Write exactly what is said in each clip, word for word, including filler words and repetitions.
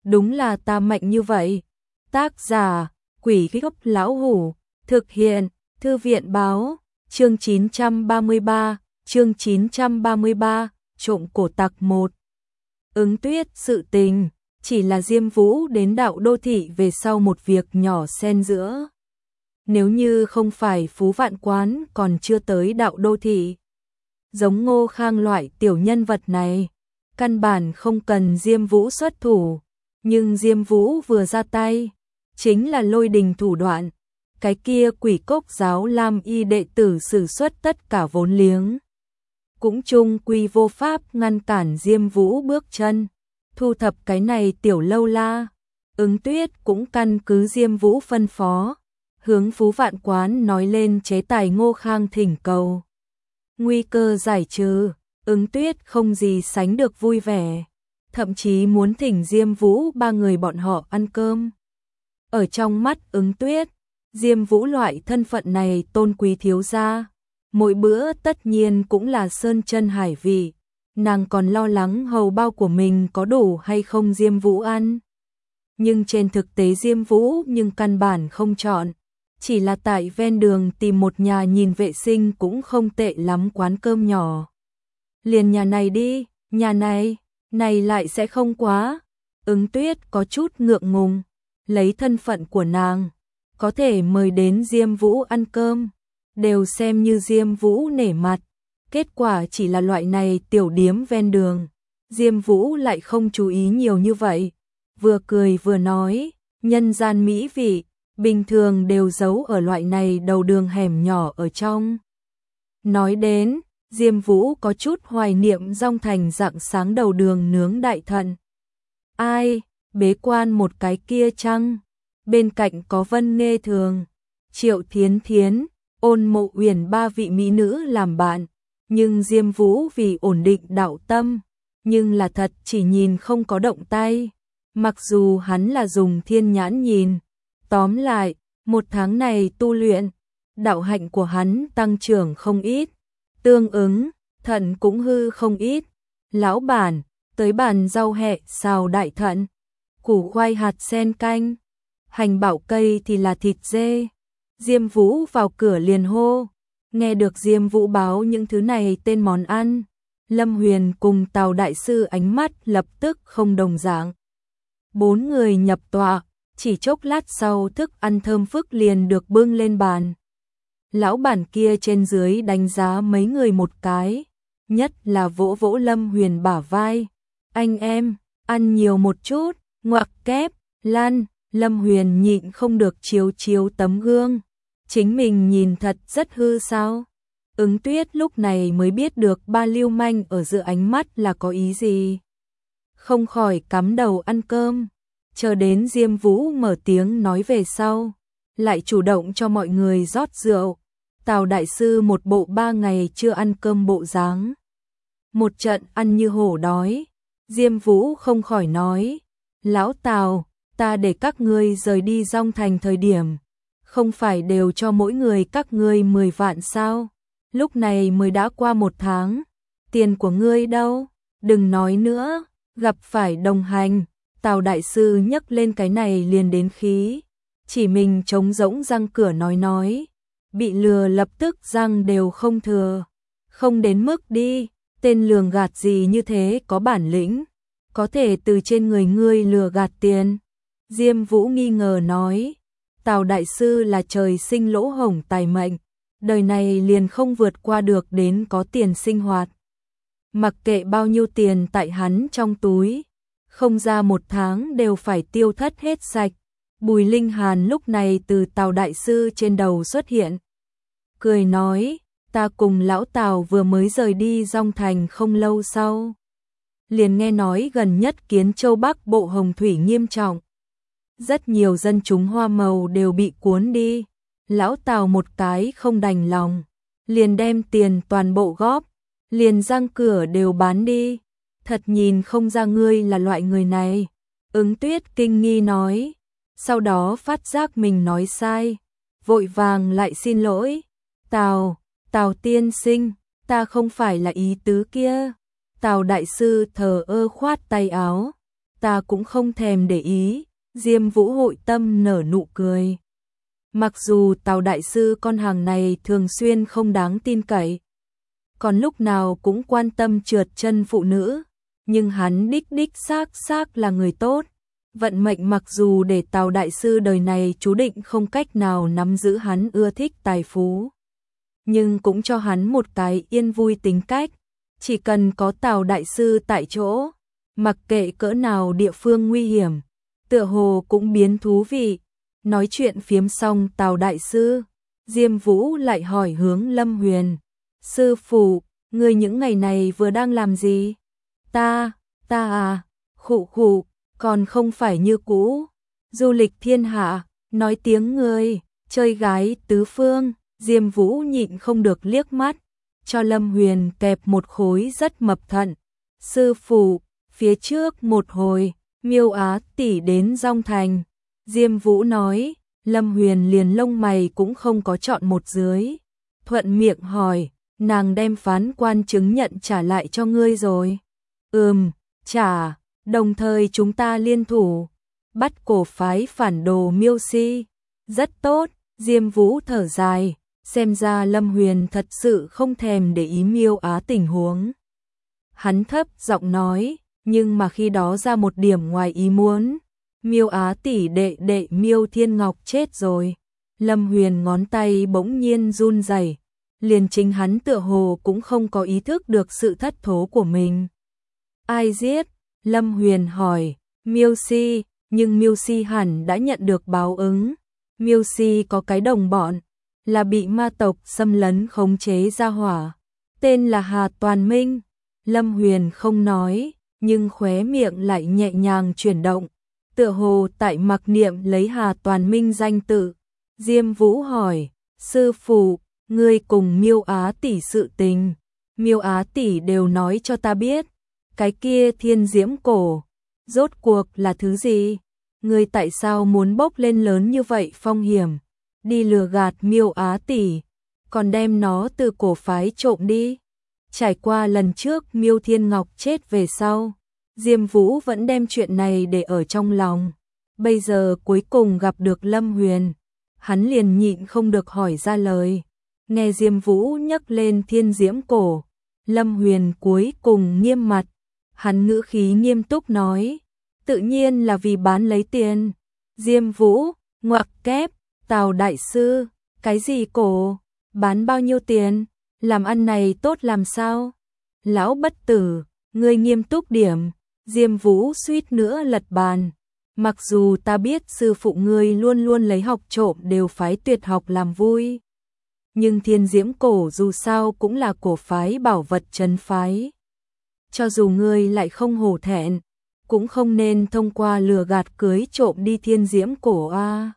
đúng là ta mạnh như vậy. Tác giả, Quỷ Gốc Lão Hủ, thực hiện, Thư viện báo, chương chín trăm ba mươi ba, chương chín trăm ba mươi ba, trộm cổ tặc một. Ứng Tuyết sự tình, chỉ là Diêm Vũ đến đạo đô thị về sau một việc nhỏ xen giữa. Nếu như không phải Phú Vạn Quán còn chưa tới đạo đô thị. Giống Ngô Khang loại tiểu nhân vật này, căn bản không cần Diêm Vũ xuất thủ, nhưng Diêm Vũ vừa ra tay, chính là lôi đình thủ đoạn, cái kia Quỷ Cốc giáo Lam Y đệ tử sử xuất tất cả vốn liếng. Cũng chung quy vô pháp ngăn cản Diêm Vũ bước chân, thu thập cái này tiểu lâu la. Ứng Tuyết cũng căn cứ Diêm Vũ phân phó, hướng Phú Vạn Quán nói lên chế tài Ngô Khang thỉnh cầu. Nguy cơ giải trừ, Ứng Tuyết không gì sánh được vui vẻ, thậm chí muốn thỉnh Diêm Vũ ba người bọn họ ăn cơm. Ở trong mắt Ứng Tuyết, Diêm Vũ loại thân phận này tôn quý thiếu gia, mỗi bữa tất nhiên cũng là sơn chân hải vị, nàng còn lo lắng hầu bao của mình có đủ hay không Diêm Vũ ăn. Nhưng trên thực tế Diêm Vũ nhưng căn bản không chọn, chỉ là tại ven đường tìm một nhà nhìn vệ sinh cũng không tệ lắm quán cơm nhỏ. Liền nhà này đi, nhà này, này lại sẽ không quá. Ứng Tuyết có chút ngượng ngùng, lấy thân phận của nàng, có thể mời đến Diêm Vũ ăn cơm, đều xem như Diêm Vũ nể mặt. Kết quả chỉ là loại này tiểu điếm ven đường, Diêm Vũ lại không chú ý nhiều như vậy, vừa cười vừa nói, nhân gian mỹ vị, bình thường đều giấu ở loại này đầu đường hẻm nhỏ ở trong. Nói đến, Diêm Vũ có chút hoài niệm Dong Thành rạng sáng đầu đường nướng đại thận. Ai, bế quan một cái kia chăng? Bên cạnh có Vân Nghê Thường, Triệu Thiến Thiến, Ôn Mộ Uyển ba vị mỹ nữ làm bạn, nhưng Diêm Vũ vì ổn định đạo tâm, nhưng là thật chỉ nhìn không có động tay, mặc dù hắn là dùng thiên nhãn nhìn. Tóm lại, một tháng này tu luyện, đạo hạnh của hắn tăng trưởng không ít, tương ứng, thận cũng hư không ít. Lão bản, tới bàn rau hẹ xào đại thận, củ khoai hạt sen canh, hành bảo cây thì là thịt dê. Diêm Vũ vào cửa liền hô, nghe được Diêm Vũ báo những thứ này tên món ăn, Lâm Huyền cùng Tào đại sư ánh mắt lập tức không đồng dạng. Bốn người nhập tọa, chỉ chốc lát sau thức ăn thơm phức liền được bưng lên bàn. Lão bản kia trên dưới đánh giá mấy người một cái, nhất là vỗ vỗ Lâm Huyền bả vai. Anh em, ăn nhiều một chút, ngoặc kép, lan. Lâm Huyền nhịn không được chiếu chiếu tấm gương. Chính mình nhìn thật rất hư sao? Ứng Tuyết lúc này mới biết được ba lưu manh ở giữa ánh mắt là có ý gì. Không khỏi cắm đầu ăn cơm. Chờ đến Diêm Vũ mở tiếng nói về sau, lại chủ động cho mọi người rót rượu. Tào đại sư một bộ ba ngày chưa ăn cơm bộ dáng, một trận ăn như hổ đói. Diêm Vũ không khỏi nói, lão Tào, ta để các ngươi rời đi Dong Thành thời điểm, không phải đều cho mỗi người các ngươi mười vạn sao? Lúc này mới đã qua một tháng, tiền của ngươi đâu? Đừng nói nữa, gặp phải đồng hành. Tào đại sư nhấc lên cái này liền đến khí, chỉ mình trống rỗng răng cửa nói nói, bị lừa lập tức răng đều không thừa. Không đến mức đi, tên lường gạt gì như thế có bản lĩnh, có thể từ trên người ngươi lừa gạt tiền. Diêm Vũ nghi ngờ nói, Tào đại sư là trời sinh lỗ hổng tài mệnh, đời này liền không vượt qua được đến có tiền sinh hoạt. Mặc kệ bao nhiêu tiền tại hắn trong túi, không ra một tháng đều phải tiêu thất hết sạch. Bùi Linh Hàn lúc này từ Tào đại sư trên đầu xuất hiện, cười nói, ta cùng lão Tào vừa mới rời đi Dong Thành không lâu sau, liền nghe nói gần nhất Kiến Châu Bắc bộ hồng thủy nghiêm trọng, rất nhiều dân chúng hoa màu đều bị cuốn đi. Lão Tào một cái không đành lòng, liền đem tiền toàn bộ góp, liền răng cửa đều bán đi. Thật nhìn không ra ngươi là loại người này. Ứng Tuyết kinh nghi nói, sau đó phát giác mình nói sai, vội vàng lại xin lỗi. Tào, Tào tiên sinh, ta không phải là ý tứ kia. Tào đại sư thờ ơ khoát tay áo, ta cũng không thèm để ý. Diêm Vũ hội tâm nở nụ cười. Mặc dù Tào đại sư con hàng này thường xuyên không đáng tin cậy, còn lúc nào cũng quan tâm trượt chân phụ nữ, nhưng hắn đích đích xác xác là người tốt. Vận mệnh mặc dù để Tào đại sư đời này chú định không cách nào nắm giữ hắn ưa thích tài phú, nhưng cũng cho hắn một cái yên vui tính cách. Chỉ cần có Tào đại sư tại chỗ, mặc kệ cỡ nào địa phương nguy hiểm, tựa hồ cũng biến thú vị. Nói chuyện phiếm xong Tào đại sư, Diêm Vũ lại hỏi hướng Lâm Huyền. Sư phụ, người những ngày này vừa đang làm gì? Ta, ta à, khụ khụ, còn không phải như cũ. Du lịch thiên hạ, nói tiếng người, chơi gái tứ phương. Diêm Vũ nhịn không được liếc mắt, cho Lâm Huyền kẹp một khối rất mập thận. Sư phụ, phía trước một hồi, Miêu Á tỷ đến Dong Thành. Diêm Vũ nói, Lâm Huyền liền lông mày cũng không có chọn một dưới. Thuận miệng hỏi, nàng đem phán quan chứng nhận trả lại cho ngươi rồi? Ừm, trả, đồng thời chúng ta liên thủ, bắt cổ phái phản đồ Miêu Si. Rất tốt, Diêm Vũ thở dài, xem ra Lâm Huyền thật sự không thèm để ý Miêu Á tình huống. Hắn thấp giọng nói, nhưng mà khi đó ra một điểm ngoài ý muốn. Miêu Á tỷ đệ đệ Miêu Thiên Ngọc chết rồi. Lâm Huyền ngón tay bỗng nhiên run rẩy, liền chính hắn tựa hồ cũng không có ý thức được sự thất thố của mình. Ai giết? Lâm Huyền hỏi. Miêu Si, nhưng Miêu Si hẳn đã nhận được báo ứng. Miêu Si có cái đồng bọn, là bị ma tộc xâm lấn khống chế ra hỏa, tên là Hà Toàn Minh. Lâm Huyền không nói, nhưng khóe miệng lại nhẹ nhàng chuyển động, tựa hồ tại mặc niệm lấy Hà Toàn Minh danh tự. Diêm Vũ hỏi, sư phụ, ngươi cùng Miêu Á tỷ sự tình, Miêu Á tỷ đều nói cho ta biết. Cái kia thiên diễm cổ, rốt cuộc là thứ gì? Ngươi tại sao muốn bốc lên lớn như vậy phong hiểm, đi lừa gạt Miêu Á tỷ, còn đem nó từ cổ phái trộm đi? Trải qua lần trước Miêu Thiên Ngọc chết về sau, Diêm Vũ vẫn đem chuyện này để ở trong lòng. Bây giờ cuối cùng gặp được Lâm Huyền, hắn liền nhịn không được hỏi ra lời. Nghe Diêm Vũ nhắc lên thiên diễm cổ, Lâm Huyền cuối cùng nghiêm mặt, hắn ngữ khí nghiêm túc nói, tự nhiên là vì bán lấy tiền. Diêm Vũ, ngoặc kép, Tào đại sư, cái gì cổ, bán bao nhiêu tiền, làm ăn này tốt làm sao? Lão bất tử, ngươi nghiêm túc điểm. Diêm Vũ suýt nữa lật bàn. Mặc dù ta biết sư phụ ngươi luôn luôn lấy học trộm đều phái tuyệt học làm vui, nhưng thiên diễm cổ dù sao cũng là cổ phái bảo vật trấn phái. Cho dù ngươi lại không hổ thẹn, cũng không nên thông qua lừa gạt cưới trộm đi thiên diễm cổ a. À.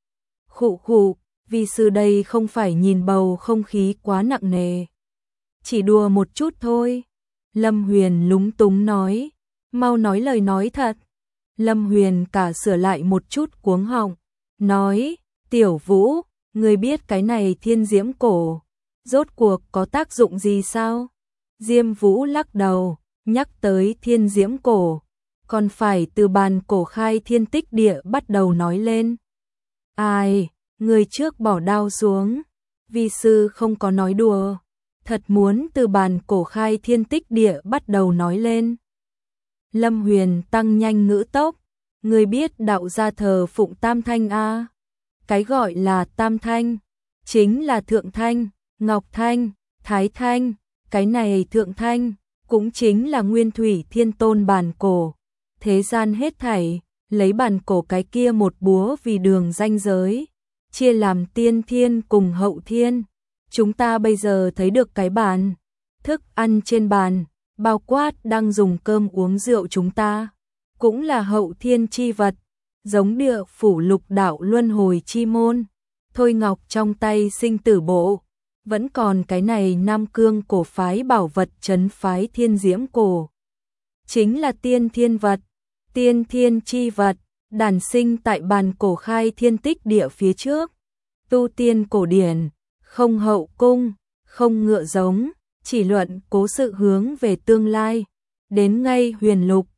Khụ khụ, vì sư đây không phải nhìn bầu không khí quá nặng nề. Chỉ đùa một chút thôi. Lâm Huyền lúng túng nói, mau nói lời nói thật. Lâm Huyền cả sửa lại một chút cuống họng, nói, Tiểu Vũ, ngươi biết cái này thiên diễm cổ, rốt cuộc có tác dụng gì sao? Diêm Vũ lắc đầu, nhắc tới thiên diễm cổ, còn phải từ bàn cổ khai thiên tích địa bắt đầu nói lên. Ai, người trước bỏ đao xuống, vi sư không có nói đùa, thật muốn từ bàn cổ khai thiên tích địa bắt đầu nói lên. Lâm Huyền tăng nhanh ngữ tốc, người biết đạo gia thờ phụng tam thanh a? À? Cái gọi là tam thanh, chính là thượng thanh, ngọc thanh, thái thanh, cái này thượng thanh, cũng chính là nguyên thủy thiên tôn bàn cổ. Thế gian hết thảy, lấy bàn cổ cái kia một búa vì đường ranh giới, chia làm tiên thiên cùng hậu thiên. Chúng ta bây giờ thấy được cái bàn, thức ăn trên bàn, bao quát đang dùng cơm uống rượu chúng ta, cũng là hậu thiên chi vật, giống địa phủ lục đạo luân hồi chi môn, thôi ngọc trong tay sinh tử bộ, vẫn còn cái này Nam Cương cổ phái bảo vật trấn phái thiên diễm cổ. Chính là tiên thiên vật, tiên thiên chi vật, đản sinh tại bàn cổ khai thiên tích địa phía trước. Tu tiên cổ điển, không hậu cung, không ngựa giống, chỉ luận cố sự hướng về tương lai. Đến ngay huyền lục,